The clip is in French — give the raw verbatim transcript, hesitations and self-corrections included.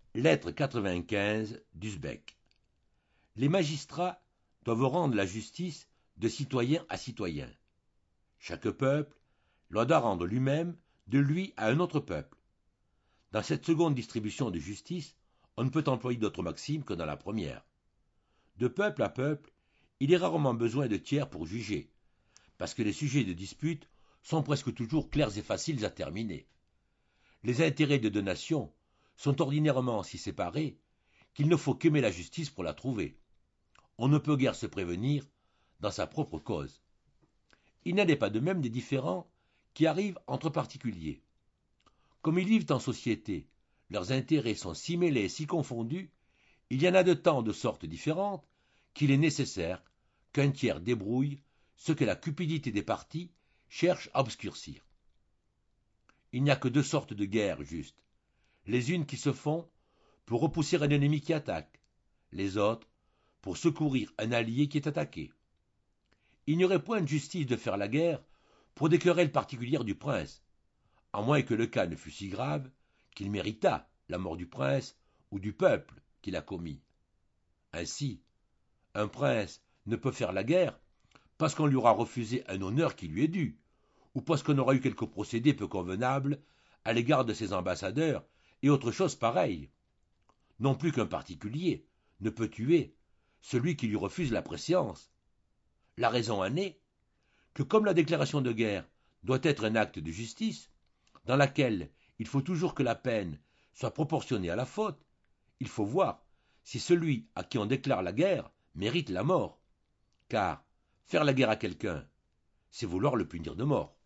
Lettre quatre-vingt-quinze d'Uzbek. Les magistrats doivent rendre la justice de citoyen à citoyen. Chaque peuple doit rendre lui-même de lui à un autre peuple. Dans cette seconde distribution de justice, on ne peut employer d'autre maxime que dans la première. De peuple à peuple, il est rarement besoin de tiers pour juger, parce que les sujets de dispute sont presque toujours clairs et faciles à terminer. Les intérêts de deux nations sont ordinairement si séparés qu'il ne faut qu'aimer la justice pour la trouver. On ne peut guère se prévenir dans sa propre cause. Il n'en est pas de même des différends qui arrivent entre particuliers. Comme ils vivent en société, leurs intérêts sont si mêlés et si confondus, il y en a de tant de sortes différentes qu'il est nécessaire qu'un tiers débrouille ce que la cupidité des partis cherche à obscurcir. Il n'y a que deux sortes de guerres justes, les unes qui se font pour repousser un ennemi qui attaque, les autres pour secourir un allié qui est attaqué. Il n'y aurait point de justice de faire la guerre pour des querelles particulières du prince, à moins que le cas ne fût si grave qu'il méritât la mort du prince ou du peuple qui l'a commis. Ainsi, un prince ne peut faire la guerre parce qu'on lui aura refusé un honneur qui lui est dû, ou parce qu'on aura eu quelque procédé peu convenable à l'égard de ses ambassadeurs et autre chose pareille. Non plus qu'un particulier ne peut tuer celui qui lui refuse la préséance. La raison en est que comme la déclaration de guerre doit être un acte de justice, dans laquelle il faut toujours que la peine soit proportionnée à la faute, il faut voir si celui à qui on déclare la guerre mérite la mort. Car faire la guerre à quelqu'un, c'est vouloir le punir de mort.